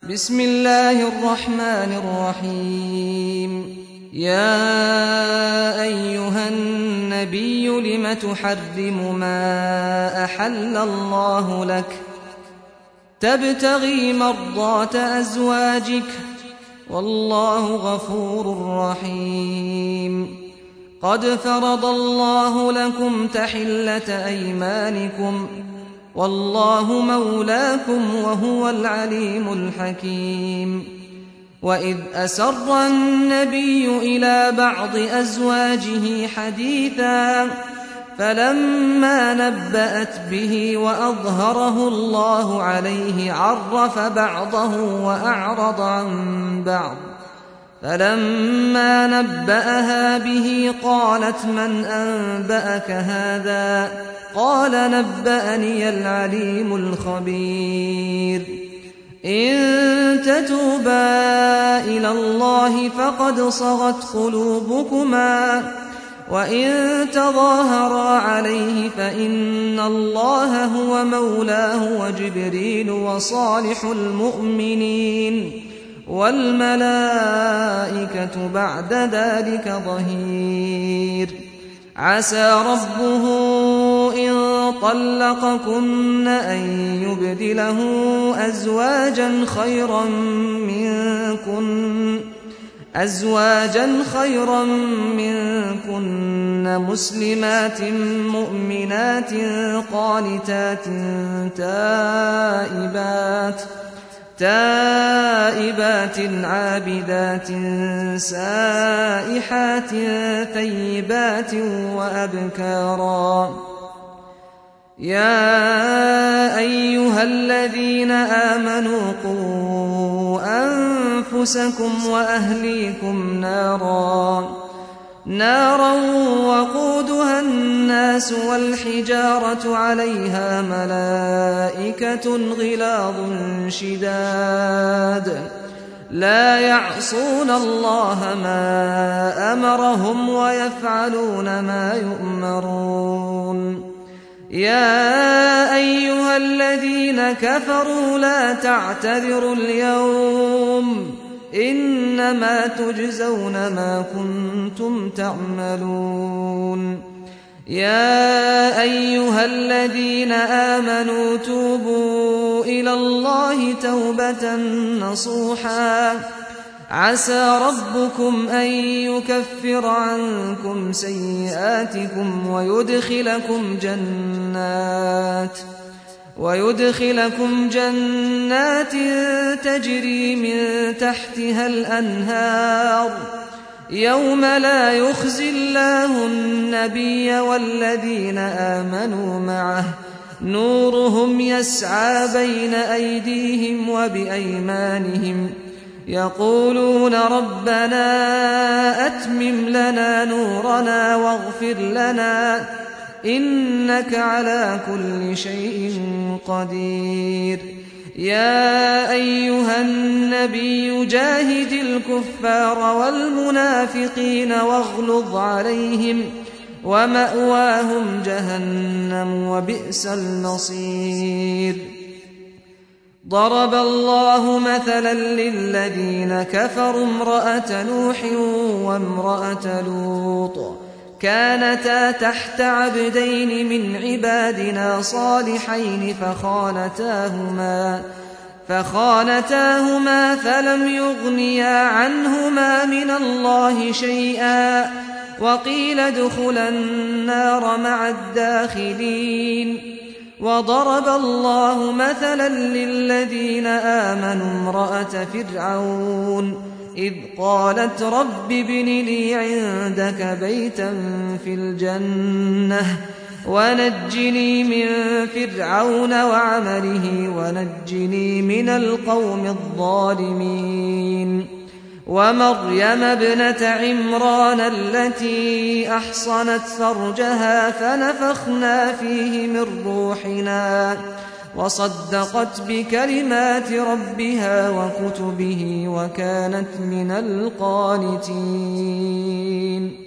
بسم الله الرحمن الرحيم. يا أيها النبي لم تحرم ما أحل الله لك تبتغي مرضات أزواجك والله غفور رحيم. قد فرض الله لكم تحلة أيمانكم والله مولاكم وهو العليم الحكيم. وإذ أسر النبي إلى بعض أزواجه حديثا فلما نبأت به وأظهره الله عليه عرف بعضه وأعرض عن بعض. فلما نبأها به قالت من أنبأك هذا؟ قال نبأني العليم الخبير. إن تتوبا إلى الله فقد صغت قلوبكما وإن تظاهرا عليه فإن الله هو مولاه وجبريل وصالح المؤمنين والملائكة بعد ذلك ظهير. عسى ربه إن طلقكن أن يبدله أزواجا خيرا منكن مسلمات مؤمنات قانتات تائبات عابدات سائحات ثيبات وأبكارا. يا أيها الذين آمنوا قوا أنفسكم وأهليكم نارا وقودها الناس والحجارة عليها ملائكة غلاظ شداد لا يعصون الله ما أمرهم ويفعلون ما يؤمرون. يا أيها الذين كفروا لا تعتذروا اليوم إنما تجزون ما كنتم تعملون. يا أيها الذين آمنوا توبوا إلى الله توبة نصوحا عسى ربكم أن يكفر عنكم سيئاتكم ويدخلكم جنات تجري من تحتها الأنهار يوم لا يخزي الله النبي والذين آمنوا معه نورهم يسعى بين أيديهم وبأيمانهم يقولون ربنا أتمم لنا نورنا واغفر لنا إنك على كل شيء قدير. يا أيها النبي جاهد الكفار والمنافقين واغلظ عليهم ومأواهم جهنم وبئس المصير. ضرب الله مثلا للذين كفروا امرأة نوح وامرأة لوط كانتا تحت عبدين من عبادنا صالحين فخانتاهما فلم يغنيا عنهما من الله شيئا وقيل ادخلا النار مع الداخلين. وضرب الله مثلا للذين آمنوا امرأة فرعون إذ قالت رب ابن لي عندك بيتا في الجنة ونجني من فرعون وعمله ونجني من القوم الظالمين. ومريم ابنة عمران التي أحصنت فرجها فنفخنا فيه من روحنا وصدقت بكلمات ربها وكتبه وكانت من القانتين.